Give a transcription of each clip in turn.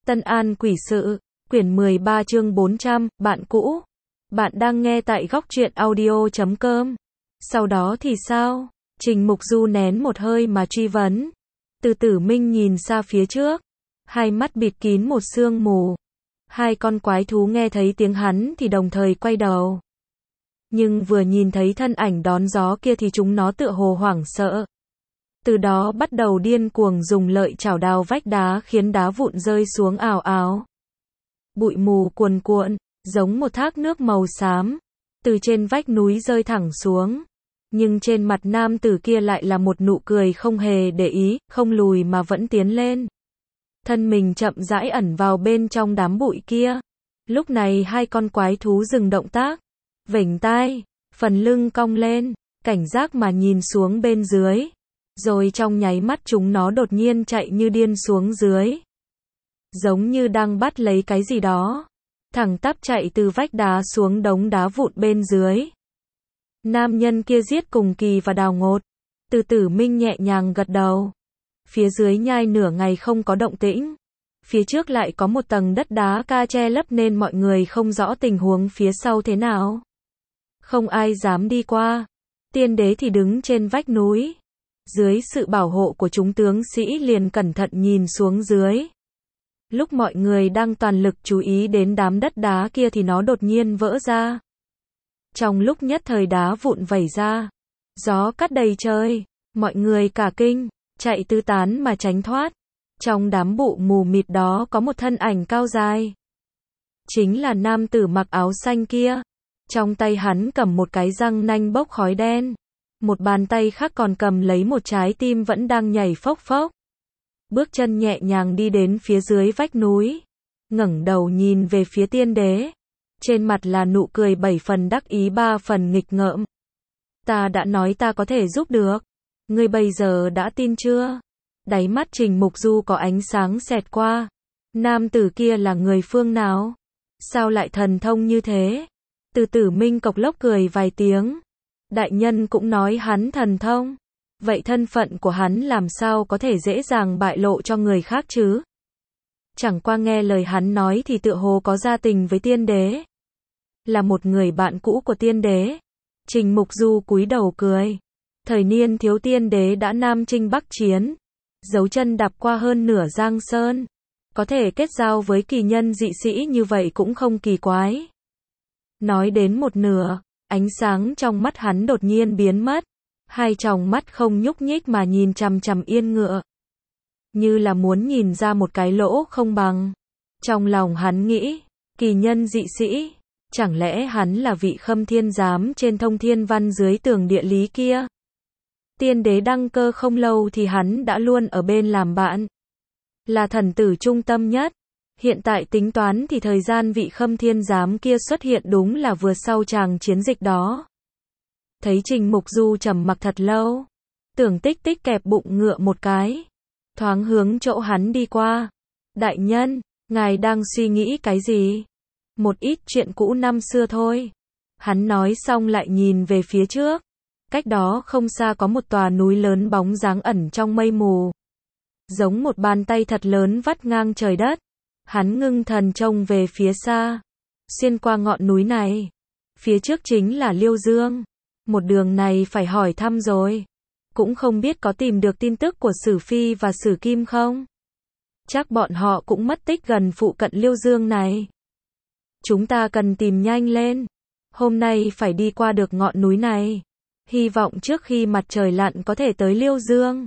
Tân An Quỷ Sự, quyển 13 chương 400, bạn cũ. Bạn đang nghe tại góc truyện audio.com. Sau đó thì sao? Trình Mục Du nén một hơi mà truy vấn. Từ Tử Minh nhìn xa phía trước, hai mắt bịt kín một sương mù. Hai con quái thú nghe thấy tiếng hắn thì đồng thời quay đầu. Nhưng vừa nhìn thấy thân ảnh đón gió kia thì chúng nó tựa hồ hoảng sợ. Từ đó bắt đầu điên cuồng dùng lợi chảo đào vách đá khiến đá vụn rơi xuống ào ào. Bụi mù cuồn cuộn, giống một thác nước màu xám, từ trên vách núi rơi thẳng xuống. Nhưng trên mặt nam tử kia lại là một nụ cười không hề để ý, không lùi mà vẫn tiến lên. Thân mình chậm rãi ẩn vào bên trong đám bụi kia. Lúc này hai con quái thú dừng động tác, vểnh tai, phần lưng cong lên, cảnh giác mà nhìn xuống bên dưới. Rồi trong nháy mắt chúng nó đột nhiên chạy như điên xuống dưới. Giống như đang bắt lấy cái gì đó. Thẳng tắp chạy từ vách đá xuống đống đá vụn bên dưới. Nam nhân kia giết cùng kỳ và đào ngột. Từ Tử Minh nhẹ nhàng gật đầu. Phía dưới nhai nửa ngày không có động tĩnh. Phía trước lại có một tầng đất đá ca che lấp nên mọi người không rõ tình huống phía sau thế nào. Không ai dám đi qua. Tiên đế thì đứng trên vách núi. Dưới sự bảo hộ của chúng tướng sĩ liền cẩn thận nhìn xuống dưới. Lúc mọi người đang toàn lực chú ý đến đám đất đá kia thì nó đột nhiên vỡ ra. Trong lúc nhất thời đá vụn vẩy ra, gió cắt đầy trời, mọi người cả kinh, chạy tứ tán mà tránh thoát. Trong đám bụi mù mịt đó có một thân ảnh cao dài. Chính là nam tử mặc áo xanh kia. Trong tay hắn cầm một cái răng nanh bốc khói đen. Một bàn tay khác còn cầm lấy một trái tim vẫn đang nhảy phốc phốc. Bước chân nhẹ nhàng đi đến phía dưới vách núi. Ngẩng đầu nhìn về phía tiên đế. Trên mặt là nụ cười 7 phần đắc ý 3 phần nghịch ngợm. Ta đã nói ta có thể giúp được. Ngươi bây giờ đã tin chưa? Đáy mắt Trình Mục Du có ánh sáng xẹt qua. Nam tử kia là người phương nào? Sao lại thần thông như thế? Từ Tử Minh cộc lốc cười vài tiếng. Đại nhân cũng nói hắn thần thông. Vậy thân phận của hắn làm sao có thể dễ dàng bại lộ cho người khác chứ? Chẳng qua nghe lời hắn nói thì tựa hồ có gia tình với tiên đế. Là một người bạn cũ của tiên đế. Trình Mục Du cúi đầu cười. Thời niên thiếu tiên đế đã nam chinh bắc chiến. Dấu chân đạp qua hơn nửa Giang Sơn. Có thể kết giao với kỳ nhân dị sĩ như vậy cũng không kỳ quái. Nói đến một nửa, ánh sáng trong mắt hắn đột nhiên biến mất. Hai tròng mắt không nhúc nhích mà nhìn chằm chằm Yên Ngựa. Như là muốn nhìn ra một cái lỗ không bằng. Trong lòng hắn nghĩ, kỳ nhân dị sĩ, chẳng lẽ hắn là vị Khâm Thiên Giám trên Thông Thiên Văn dưới tường địa lý kia? Tiên đế đăng cơ không lâu thì hắn đã luôn ở bên làm bạn. Là thần tử trung tâm nhất. Hiện tại tính toán thì thời gian vị Khâm Thiên Giám kia xuất hiện đúng là vừa sau tràng chiến dịch đó. Thấy Trình Mục Du trầm mặc thật lâu. Tưởng Tích Tích kẹp bụng ngựa một cái. Thoáng hướng chỗ hắn đi qua. Đại nhân, ngài đang suy nghĩ cái gì? Một ít chuyện cũ năm xưa thôi. Hắn nói xong lại nhìn về phía trước. Cách đó không xa có một tòa núi lớn bóng dáng ẩn trong mây mù. Giống một bàn tay thật lớn vắt ngang trời đất. Hắn ngưng thần trông về phía xa. Xuyên qua ngọn núi này. Phía trước chính là Liêu Dương. Một đường này phải hỏi thăm rồi. Cũng không biết có tìm được tin tức của Sử Phi và Sử Kim không? Chắc bọn họ cũng mất tích gần phụ cận Liêu Dương này. Chúng ta cần tìm nhanh lên. Hôm nay phải đi qua được ngọn núi này. Hy vọng trước khi mặt trời lặn có thể tới Liêu Dương.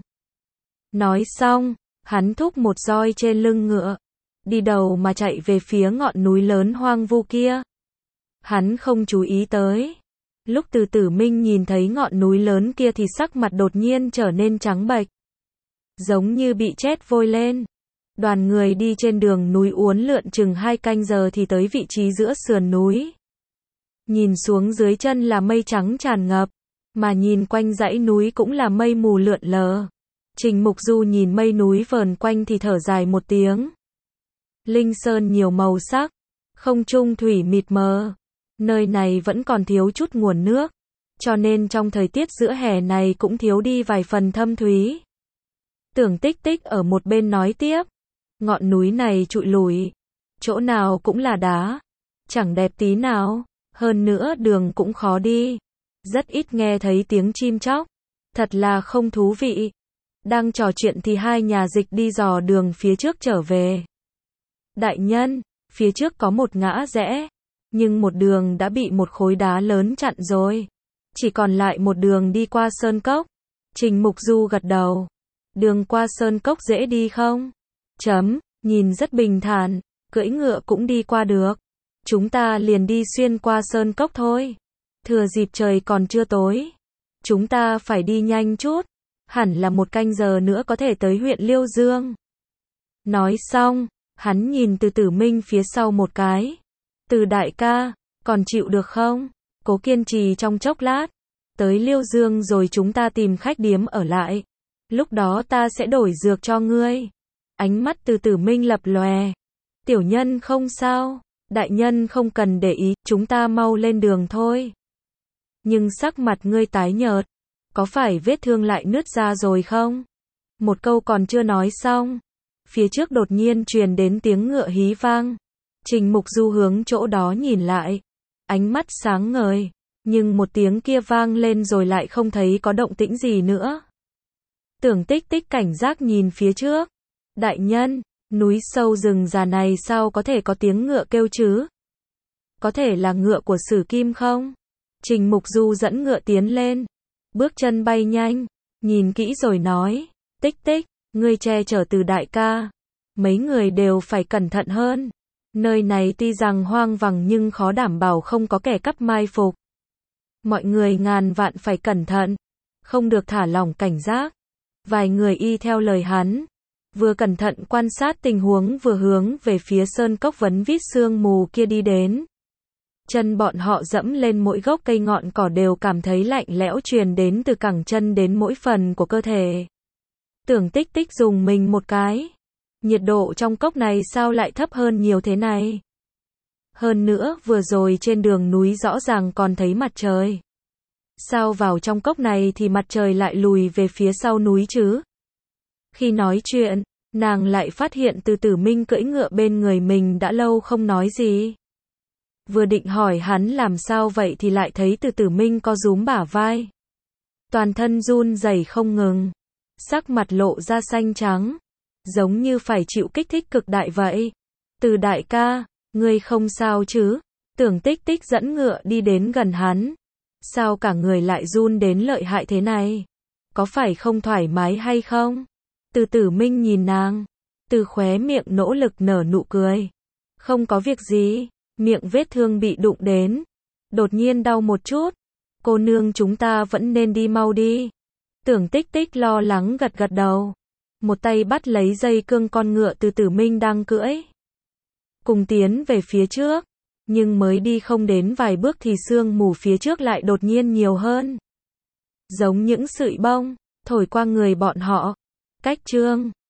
Nói xong, hắn thúc một roi trên lưng ngựa. Đi đầu mà chạy về phía ngọn núi lớn hoang vu kia. Hắn không chú ý tới. Lúc Từ Tử Minh nhìn thấy ngọn núi lớn kia thì sắc mặt đột nhiên trở nên trắng bệch. Giống như bị chết vôi lên. Đoàn người đi trên đường núi uốn lượn chừng 2 canh giờ thì tới vị trí giữa sườn núi. Nhìn xuống dưới chân là mây trắng tràn ngập. Mà nhìn quanh dãy núi cũng là mây mù lượn lờ. Trình Mục Du nhìn mây núi vờn quanh thì thở dài một tiếng. Linh sơn nhiều màu sắc. Không trung thủy mịt mờ. Nơi này vẫn còn thiếu chút nguồn nước. Cho nên trong thời tiết giữa hè này cũng thiếu đi vài phần thâm thúy. Tưởng Tích Tích ở một bên nói tiếp. Ngọn núi này trụi lùi, chỗ nào cũng là đá, chẳng đẹp tí nào, hơn nữa đường cũng khó đi. Rất ít nghe thấy tiếng chim chóc, thật là không thú vị. Đang trò chuyện thì hai nhà dịch đi dò đường phía trước trở về. Đại nhân, phía trước có một ngã rẽ, nhưng một đường đã bị một khối đá lớn chặn rồi. Chỉ còn lại một đường đi qua sơn cốc. Trình Mục Du gật đầu. Đường qua sơn cốc dễ đi không? Nhìn rất bình thản, cưỡi ngựa cũng đi qua được. Chúng ta liền đi xuyên qua sơn cốc thôi. Thừa dịp trời còn chưa tối, chúng ta phải đi nhanh chút. Hẳn là 1 canh giờ nữa có thể tới huyện Liêu Dương. Nói xong, hắn nhìn Từ Tử Minh phía sau một cái. Từ đại ca, còn chịu được không? Cố kiên trì trong chốc lát. Tới Liêu Dương rồi chúng ta tìm khách điếm ở lại. Lúc đó ta sẽ đổi dược cho ngươi. Ánh mắt Từ Tử Minh lập lòe. Tiểu nhân không sao, đại nhân không cần để ý, chúng ta mau lên đường thôi. Nhưng sắc mặt ngươi tái nhợt, có phải vết thương lại nứt ra rồi không? Một câu còn chưa nói xong, phía trước đột nhiên truyền đến tiếng ngựa hí vang. Trình Mục Du hướng chỗ đó nhìn lại, ánh mắt sáng ngời, nhưng một tiếng kia vang lên rồi lại không thấy có động tĩnh gì nữa. Tưởng Tích Tích cảnh giác nhìn phía trước. Đại nhân, núi sâu rừng già này sao có thể có tiếng ngựa kêu chứ? Có thể là ngựa của Sử Kim không? Trình Mục Du dẫn ngựa tiến lên, bước chân bay nhanh, nhìn kỹ rồi nói, Tích Tích, ngươi che chở Từ đại ca, mấy người đều phải cẩn thận hơn. Nơi này tuy rằng hoang vắng nhưng khó đảm bảo không có kẻ cắp mai phục. Mọi người ngàn vạn phải cẩn thận, không được thả lỏng cảnh giác. Vài người y theo lời hắn, vừa cẩn thận quan sát tình huống vừa hướng về phía sơn cốc vấn vít sương mù kia đi đến. Chân bọn họ dẫm lên mỗi gốc cây ngọn cỏ đều cảm thấy lạnh lẽo truyền đến từ cẳng chân đến mỗi phần của cơ thể. Tưởng Tích Tích dùng mình một cái. Nhiệt độ trong cốc này sao lại thấp hơn nhiều thế này? Hơn nữa, vừa rồi trên đường núi rõ ràng còn thấy mặt trời. Sao vào trong cốc này thì mặt trời lại lùi về phía sau núi chứ? Khi nói chuyện, nàng lại phát hiện Từ Tử Minh cưỡi ngựa bên người mình đã lâu không nói gì. Vừa định hỏi hắn làm sao vậy thì lại thấy Từ Tử Minh co rúm bả vai. Toàn thân run rẩy không ngừng. Sắc mặt lộ ra xanh trắng. Giống như phải chịu kích thích cực đại vậy. Từ đại ca, ngươi không sao chứ? Tưởng Tích Tích dẫn ngựa đi đến gần hắn. Sao cả người lại run đến lợi hại thế này? Có phải không thoải mái hay không? Từ Tử Minh nhìn nàng. Từ khóe miệng nỗ lực nở nụ cười. Không có việc gì. Miệng vết thương bị đụng đến. Đột nhiên đau một chút. Cô nương chúng ta vẫn nên đi mau đi. Tưởng Tích Tích lo lắng gật gật đầu. Một tay bắt lấy dây cương con ngựa Từ Tử Minh đang cưỡi. Cùng tiến về phía trước. Nhưng mới đi không đến vài bước thì sương mù phía trước lại đột nhiên nhiều hơn. Giống những sợi bông, thổi qua người bọn họ. Cách chương